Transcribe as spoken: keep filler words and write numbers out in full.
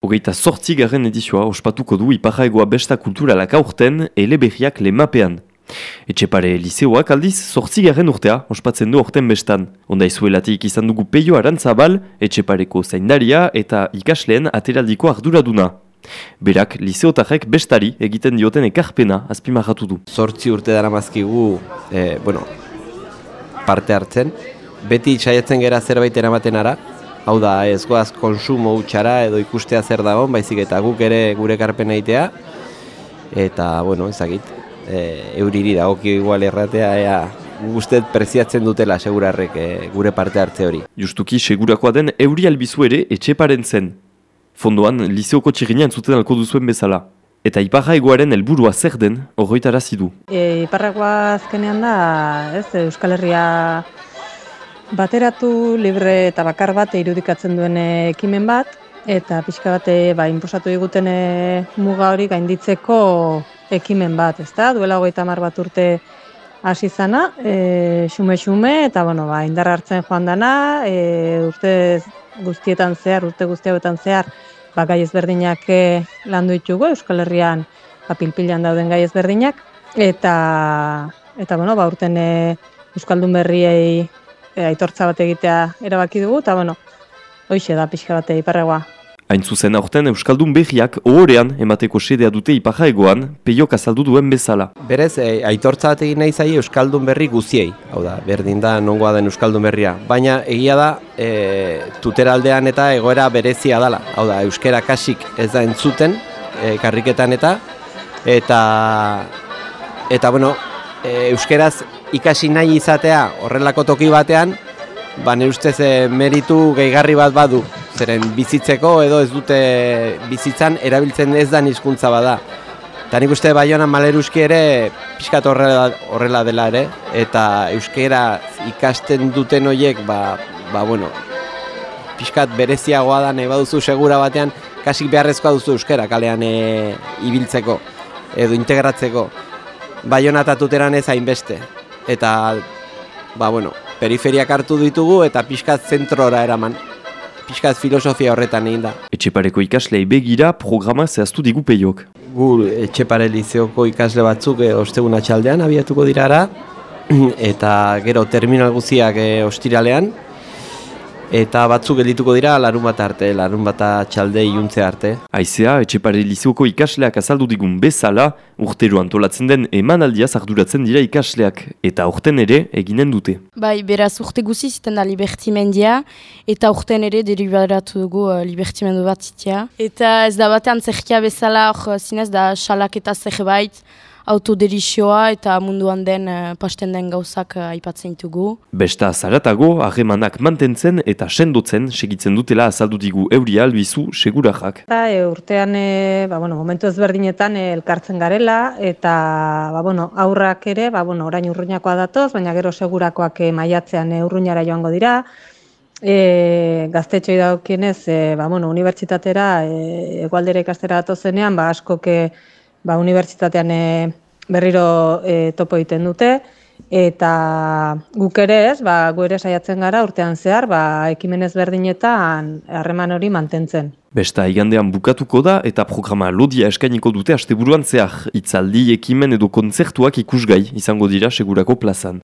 Hogeita zortzigarren edizioa ospatuko du Iparraegoa Besta Kulturalak aurten eleberriak lemapean. Etxepare lizeoak aldiz zortzigarren urtea ospatzen du aurten bestan. Onda izuelatik izan dugu Peio Arantzabal, Etxepareko zaindaria eta ikasleen ateraldiko arduraduna. Berak lizeotarrek bestari egiten dioten ekarpena azpimarratu du. Zortzi urte daramazkigu eh, bueno, parte hartzen, beti saiatzen gera zerbait eramaten ara, hau da ez goaz konsumo utxara edo ikustea zer dagoen, baizik eta guk ere gure ekarpena egitea, eta bueno, ezagit, e, euriri dagoki igual erratea, ea guztet preziatzen dutela segurarrek e, gure parte hartze hori. Justuki segurakoa den euri albizu ere Etxeparen zen. Fondoan, lizeoko txirrinean zuten alko duzuen bezala. Eta Iparraegoaren helburua zer den horretarazi du. E, Iparraegoa azkenean da, ez, Euskal Herria bateratu, libre eta bakar bat irudikatzen duen ekimen bat, eta pixka bat ba, inposatu diguten muga hori gainditzeko ekimen bat, ezta? Duela hogeita hamar bat urte hasi zana, e, xume-xume, eta bueno, ba, indar hartzen joan dana, e, urte guztietan zehar, urte guzti hauetan zehar, ba, gai ezberdinak e, landu ditugu, Euskal Herrian ba, pilpilan dauden gai ezberdinak, eta, eta bueno, ba, urten e, Euskaldun berriei e, aitortza bat egitea erabaki dugu, eta bueno, hoixe da pixka bat Iparraegoa. Hain zuzen aurten Euskaldun berriak ohorean emateko sedea dute Iparraegoan, Peiok azaldu duen bezala. Berez, e, aitortza bat egin nahi zai Euskaldun berri guziei, hau da, berdin da nongoa den Euskaldun berria. Baina egia da, e, tuteraldean eta egoera berezia dela, hau da, euskera kasik ez da entzuten, e, karriketan eta, eta, eta bueno, e, euskeraz ikasi nahi izatea horrelako toki batean, ba, nire ustez e, meritu gehigarri bat badu. Zeren bizitzeko edo ez dute bizitzan erabiltzen ez da hizkuntza bada. Eta nik uste Baionan Maleruski ere pixkat horrela, horrela dela ere, eta euskera ikasten duten horiek, ba, ba bueno, pixkat bereziagoa da nahi baduzu segura batean, kasik beharrezkoa duzu euskera kalean e, ibiltzeko edo integratzeko. Baiona eta Tuteran ez hainbeste. Eta, ba bueno, periferiak hartu ditugu eta pixkat zentrora eraman. Piskat filosofia horretan egin da. Etxepareko ikaslei begira programa zehaztu digu Peiok. Gu Etxepare lizeoko ikasle batzuk e, ostegun atxaldean abiatuko dirara, eta gero terminal guziak e, ostiralean, eta batzuk geldituko dira larun bat arte, larun bat atxalde iluntze arte. Aizea, Etxepare lizeoko ikasleak azaldu digun bezala, urtero antolatzen den emanaldiaz arduratzen dira ikasleak, eta aurten ere eginen dute. Bai, beraz urte guzi ziten da libertimendia, eta aurten ere deriberatu dugu uh, libertimendu bat zitea. Eta ez da batean zerkia bezala, hor zinez da salak eta zerbait, autoderizioa eta munduan den, uh, pasten den gauzak uh, aipatzen ditugu. Besta zaratago, harremanak mantentzen eta sendotzen segitzen dutela azaldu digu Euri Albizu segurajak. Eta e, urtean, e, ba, bueno, momentu ezberdinetan e, elkartzen garela, eta ba, bueno, aurrak ere, ba, bueno, orain urruñakoa datoz, baina gero segurakoak e, maiatzean e, urruñara joango dira. E, gaztetxoi dagokienez, e, ba, bueno, unibertsitatera, e, egualdera ikastera datozenean, ba, askok e, ba, unibertsitatean e, berriro e, topo egiten dute, eta guk ere ez, ba, gu ere saiatzen gara urtean zehar, ba, ekimen ezberdinetan harreman hori mantentzen. Besta igandean bukatuko da eta programa lodia eskainiko dute asteburuan zehar, hitzaldi, ekimen edo kontzertuak ikusgai izango dira segurako plazan.